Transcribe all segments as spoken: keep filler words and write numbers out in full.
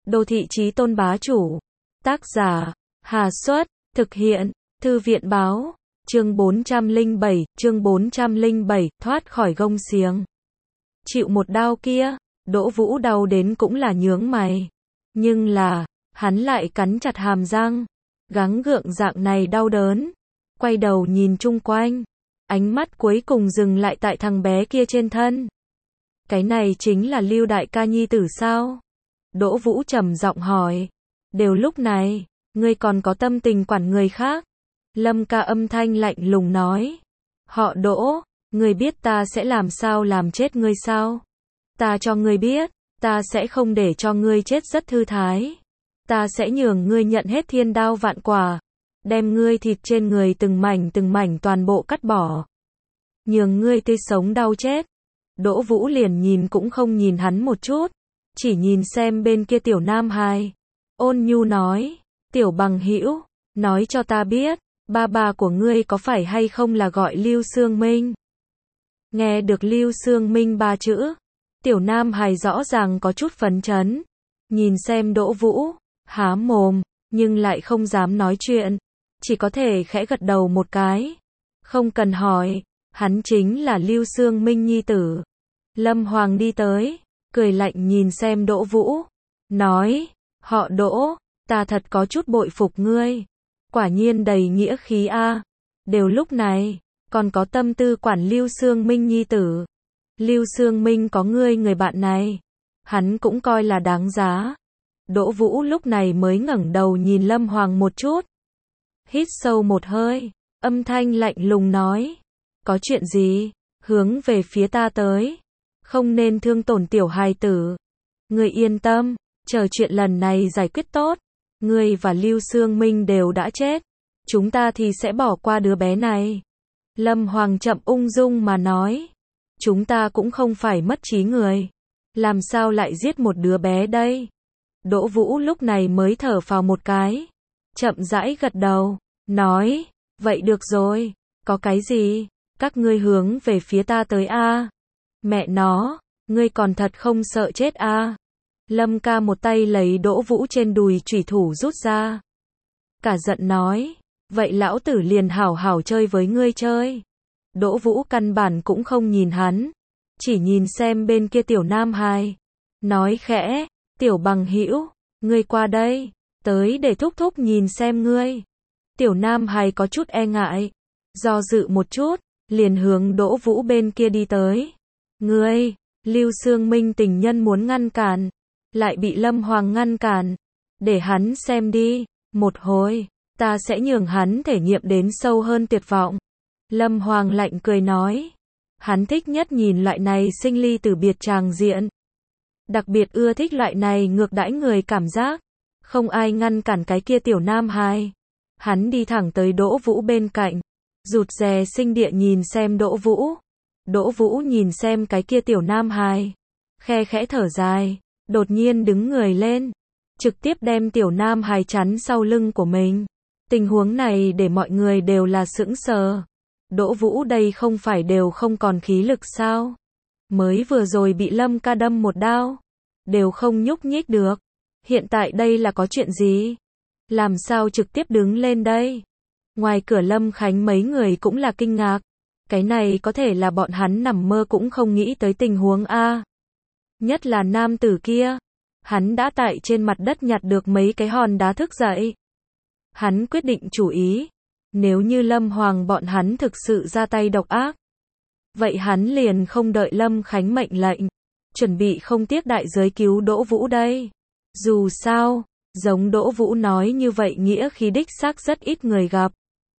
Đô thị chí tôn bá chủ. Tác giả, Hà Xuất, thực hiện, Thư viện báo, chương bốn trăm lẻ bảy, chương bốn trăm lẻ bảy, thoát khỏi gông xiềng. Chịu một đao kia, Đỗ Vũ đau đến cũng là nhướng mày. Nhưng là, hắn lại cắn chặt hàm răng, gắng gượng dạng này đau đớn. Quay đầu nhìn chung quanh, ánh mắt cuối cùng dừng lại tại thằng bé kia trên thân. Cái này chính là Lưu đại ca nhi tử sao? Đỗ Vũ trầm giọng hỏi. Đều lúc này, ngươi còn có tâm tình quản người khác? Lâm ca âm thanh lạnh lùng nói. Họ Đỗ, ngươi biết ta sẽ làm sao làm chết ngươi sao? Ta cho ngươi biết, ta sẽ không để cho ngươi chết rất thư thái. Ta sẽ nhường ngươi nhận hết thiên đao vạn quả, đem ngươi thịt trên người từng mảnh từng mảnh toàn bộ cắt bỏ. Nhường ngươi tươi sống đau chết. Đỗ Vũ liền nhìn cũng không nhìn hắn một chút, chỉ nhìn xem bên kia tiểu nam hài. Ôn nhu nói, tiểu bằng hữu, nói cho ta biết, ba ba của ngươi có phải hay không là gọi Lưu Sương Minh? Nghe được Lưu Sương Minh ba chữ, tiểu nam hài rõ ràng có chút phấn chấn, nhìn xem Đỗ Vũ, há mồm, nhưng lại không dám nói chuyện, chỉ có thể khẽ gật đầu một cái. Không cần hỏi, hắn chính là Lưu Sương Minh nhi tử. Lâm Hoàng đi tới, cười lạnh nhìn xem Đỗ Vũ, nói, họ Đỗ, ta thật có chút bội phục ngươi, quả nhiên đầy nghĩa khí a. Đều lúc này, còn có tâm tư quản Lưu Sương Minh nhi tử. Lưu Sương Minh có ngươi người bạn này, hắn cũng coi là đáng giá. Đỗ Vũ lúc này mới ngẩng đầu nhìn Lâm Hoàng một chút. Hít sâu một hơi, âm thanh lạnh lùng nói, có chuyện gì, hướng về phía ta tới, không nên thương tổn tiểu hài tử. Ngươi yên tâm, chờ chuyện lần này giải quyết tốt, ngươi và Lưu Sương Minh đều đã chết, chúng ta thì sẽ bỏ qua đứa bé này. Lâm Hoàng chậm ung dung mà nói, chúng ta cũng không phải mất trí người, làm sao lại giết một đứa bé đây? Đỗ Vũ lúc này mới thở phào một cái, chậm rãi gật đầu, nói, vậy được rồi, có cái gì, các ngươi hướng về phía ta tới a. Mẹ nó, ngươi còn thật không sợ chết a. Lâm ca một tay lấy Đỗ Vũ trên đùi chủy thủ rút ra. Cả giận nói, vậy lão tử liền hảo hảo chơi với ngươi chơi. Đỗ Vũ căn bản cũng không nhìn hắn, chỉ nhìn xem bên kia tiểu nam hài, nói khẽ, tiểu bằng hữu, ngươi qua đây, tới để thúc thúc nhìn xem ngươi. Tiểu nam hài có chút e ngại, do dự một chút, liền hướng Đỗ Vũ bên kia đi tới. Ngươi, Lưu Sương Minh tình nhân muốn ngăn cản, lại bị Lâm Hoàng ngăn cản. Để hắn xem đi, một hồi, ta sẽ nhường hắn thể nghiệm đến sâu hơn tuyệt vọng. Lâm Hoàng lạnh cười nói, hắn thích nhất nhìn loại này sinh ly tử biệt tràng diện. Đặc biệt ưa thích loại này ngược đãi người cảm giác. Không ai ngăn cản cái kia tiểu nam hài. Hắn đi thẳng tới Đỗ Vũ bên cạnh, rụt rè sinh địa nhìn xem Đỗ Vũ. Đỗ Vũ nhìn xem cái kia tiểu nam hài, khe khẽ thở dài, đột nhiên đứng người lên, trực tiếp đem tiểu nam hài chắn sau lưng của mình. Tình huống này để mọi người đều là sững sờ. Đỗ Vũ đây không phải đều không còn khí lực sao? Mới vừa rồi bị Lâm ca đâm một đao, đều không nhúc nhích được. Hiện tại đây là có chuyện gì? Làm sao trực tiếp đứng lên đây? Ngoài cửa Lâm Khánh mấy người cũng là kinh ngạc. Cái này có thể là bọn hắn nằm mơ cũng không nghĩ tới tình huống a. Nhất là nam tử kia, hắn đã tại trên mặt đất nhặt được mấy cái hòn đá thức dậy. Hắn quyết định chủ ý, nếu như Lâm Hoàng bọn hắn thực sự ra tay độc ác, vậy hắn liền không đợi Lâm Khánh mệnh lệnh, chuẩn bị không tiếc đại giới cứu Đỗ Vũ đây. Dù sao, giống Đỗ Vũ nói như vậy nghĩa khí đích xác rất ít người gặp.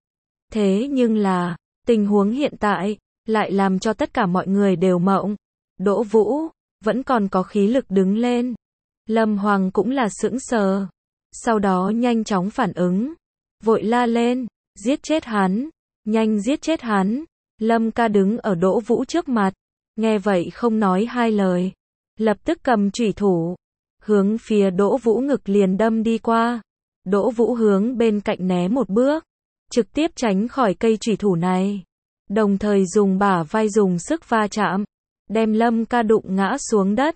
Thế nhưng là, tình huống hiện tại, lại làm cho tất cả mọi người đều mộng. Đỗ Vũ, vẫn còn có khí lực đứng lên. Lâm Hoàng cũng là sững sờ. Sau đó nhanh chóng phản ứng. Vội la lên, giết chết hắn, nhanh giết chết hắn. Lâm ca đứng ở Đỗ Vũ trước mặt. Nghe vậy không nói hai lời. Lập tức cầm chủy thủ, hướng phía Đỗ Vũ ngực liền đâm đi qua. Đỗ Vũ hướng bên cạnh né một bước, trực tiếp tránh khỏi cây chủy thủ này. Đồng thời dùng bả vai dùng sức va chạm, đem Lâm ca đụng ngã xuống đất.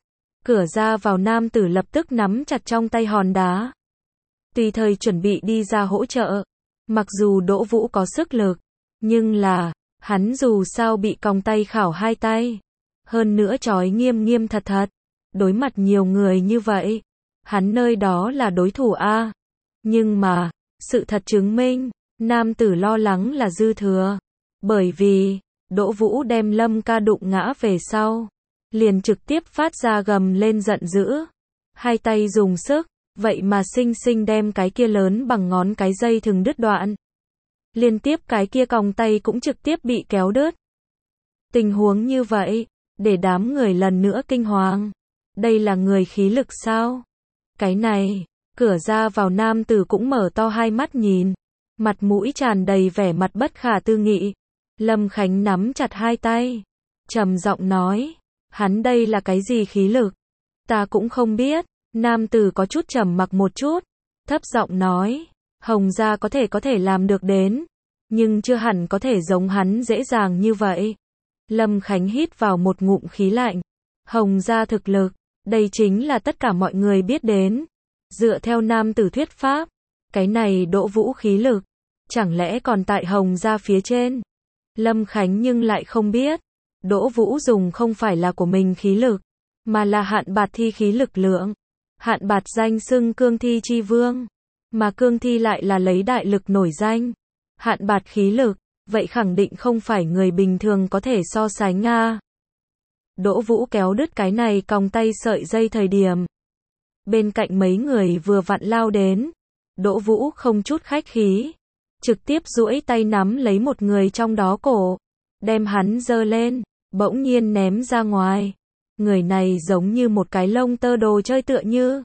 Cửa ra vào nam tử lập tức nắm chặt trong tay hòn đá. Tùy thời chuẩn bị đi ra hỗ trợ. Mặc dù Đỗ Vũ có sức lực, nhưng là, hắn dù sao bị còng tay khảo hai tay. Hơn nữa trói nghiêm nghiêm thật thật. Đối mặt nhiều người như vậy, hắn nơi đó là đối thủ a. Nhưng mà, sự thật chứng minh, nam tử lo lắng là dư thừa. Bởi vì, Đỗ Vũ đem Lâm Ca đụng ngã về sau, liền trực tiếp phát ra gầm lên giận dữ. Hai tay dùng sức, vậy mà xinh xinh đem cái kia lớn bằng ngón cái dây thừng đứt đoạn. Liên tiếp cái kia còng tay cũng trực tiếp bị kéo đứt. Tình huống như vậy, để đám người lần nữa kinh hoàng. Đây là người khí lực sao? Cái này, cửa ra vào nam tử cũng mở to hai mắt nhìn. Mặt mũi tràn đầy vẻ mặt bất khả tư nghị. Lâm Khánh nắm chặt hai tay. Trầm giọng nói. Hắn đây là cái gì khí lực? Ta cũng không biết. Nam tử có chút trầm mặc một chút. Thấp giọng nói. Hồng gia có thể có thể làm được đến. Nhưng chưa hẳn có thể giống hắn dễ dàng như vậy. Lâm Khánh hít vào một ngụm khí lạnh. Hồng gia thực lực. Đây chính là tất cả mọi người biết đến. Dựa theo nam tử thuyết pháp. Cái này Đỗ Vũ khí lực. Chẳng lẽ còn tại Hồng gia phía trên? Lâm Khánh nhưng lại không biết. Đỗ Vũ dùng không phải là của mình khí lực. Mà là Hạn Bạt Thi khí lực lượng. Hạn Bạt danh xưng cương thi chi vương. Mà cương thi lại là lấy đại lực nổi danh. Hạn Bạt khí lực. Vậy khẳng định không phải người bình thường có thể so sánh nga. Đỗ Vũ kéo đứt cái này còng tay sợi dây thời điểm. Bên cạnh mấy người vừa vặn lao đến. Đỗ Vũ không chút khách khí. Trực tiếp duỗi tay nắm lấy một người trong đó cổ. Đem hắn giơ lên. Bỗng nhiên ném ra ngoài. Người này giống như một cái lông tơ đồ chơi tựa như.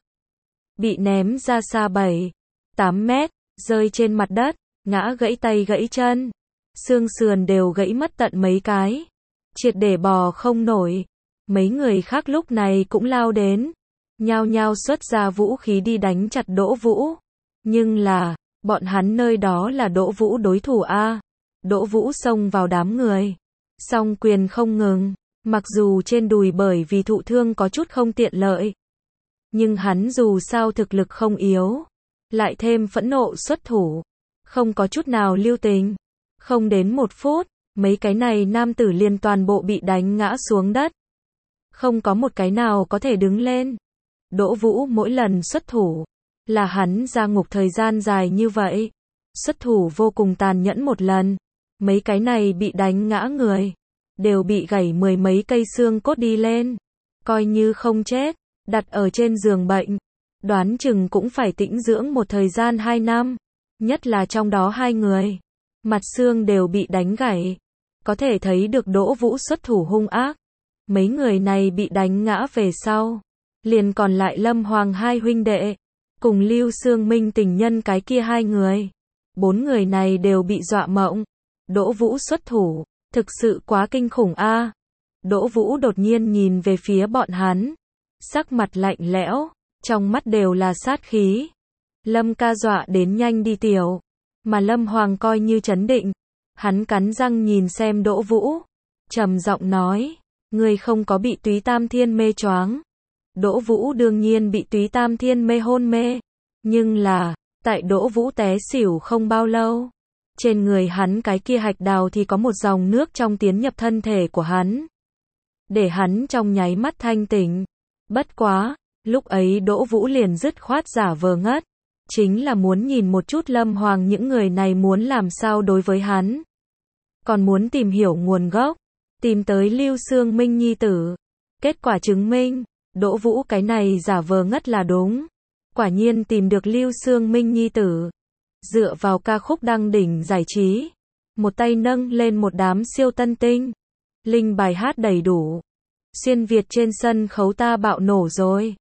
Bị ném ra xa bảy, tám mét. Rơi trên mặt đất. Ngã gãy tay gãy chân. Xương sườn đều gãy mất tận mấy cái. Triệt để bò không nổi. Mấy người khác lúc này cũng lao đến. Nhao nhao xuất ra vũ khí đi đánh chặt Đỗ Vũ. Nhưng là, bọn hắn nơi đó là Đỗ Vũ đối thủ a. Đỗ Vũ xông vào đám người. Song quyền không ngừng. Mặc dù trên đùi bởi vì thụ thương có chút không tiện lợi. Nhưng hắn dù sao thực lực không yếu. Lại thêm phẫn nộ xuất thủ. Không có chút nào lưu tình. Không đến một phút, mấy cái này nam tử liền toàn bộ bị đánh ngã xuống đất. Không có một cái nào có thể đứng lên. Đỗ Vũ mỗi lần xuất thủ, là hắn ra ngục thời gian dài như vậy. Xuất thủ vô cùng tàn nhẫn một lần. Mấy cái này bị đánh ngã người, đều bị gãy mười mấy cây xương cốt đi lên. Coi như không chết, đặt ở trên giường bệnh. Đoán chừng cũng phải tĩnh dưỡng một thời gian hai năm. Nhất là trong đó hai người. Mặt xương đều bị đánh gãy. Có thể thấy được Đỗ Vũ xuất thủ hung ác. Mấy người này bị đánh ngã về sau. Liền còn lại Lâm Hoàng hai huynh đệ. Cùng Lưu Sương Minh tình nhân cái kia hai người. Bốn người này đều bị dọa mộng. Đỗ Vũ xuất thủ. Thực sự quá kinh khủng a. Đỗ Vũ đột nhiên nhìn về phía bọn hắn. Sắc mặt lạnh lẽo. Trong mắt đều là sát khí. Lâm ca dọa đến nhanh đi tiểu. Mà Lâm Hoàng coi như trấn định. Hắn cắn răng nhìn xem Đỗ Vũ. Trầm giọng nói. Ngươi không có bị Túy Tam Thiên mê choáng. Đỗ Vũ đương nhiên bị Túy Tam Thiên mê hôn mê. Nhưng là, tại Đỗ Vũ té xỉu không bao lâu. Trên người hắn cái kia hạch đào thì có một dòng nước trong tiến nhập thân thể của hắn. Để hắn trong nháy mắt thanh tỉnh. Bất quá, lúc ấy Đỗ Vũ liền dứt khoát giả vờ ngất. Chính là muốn nhìn một chút Lâm Hoàng những người này muốn làm sao đối với hắn. Còn muốn tìm hiểu nguồn gốc. Tìm tới Lưu Sương Minh nhi tử. Kết quả chứng minh, Đỗ Vũ cái này giả vờ ngất là đúng. Quả nhiên tìm được Lưu Sương Minh nhi tử. Dựa vào ca khúc đăng đỉnh giải trí. Một tay nâng lên một đám siêu tân tinh. Linh bài hát đầy đủ. Xuyên Việt trên sân khấu ta bạo nổ rồi.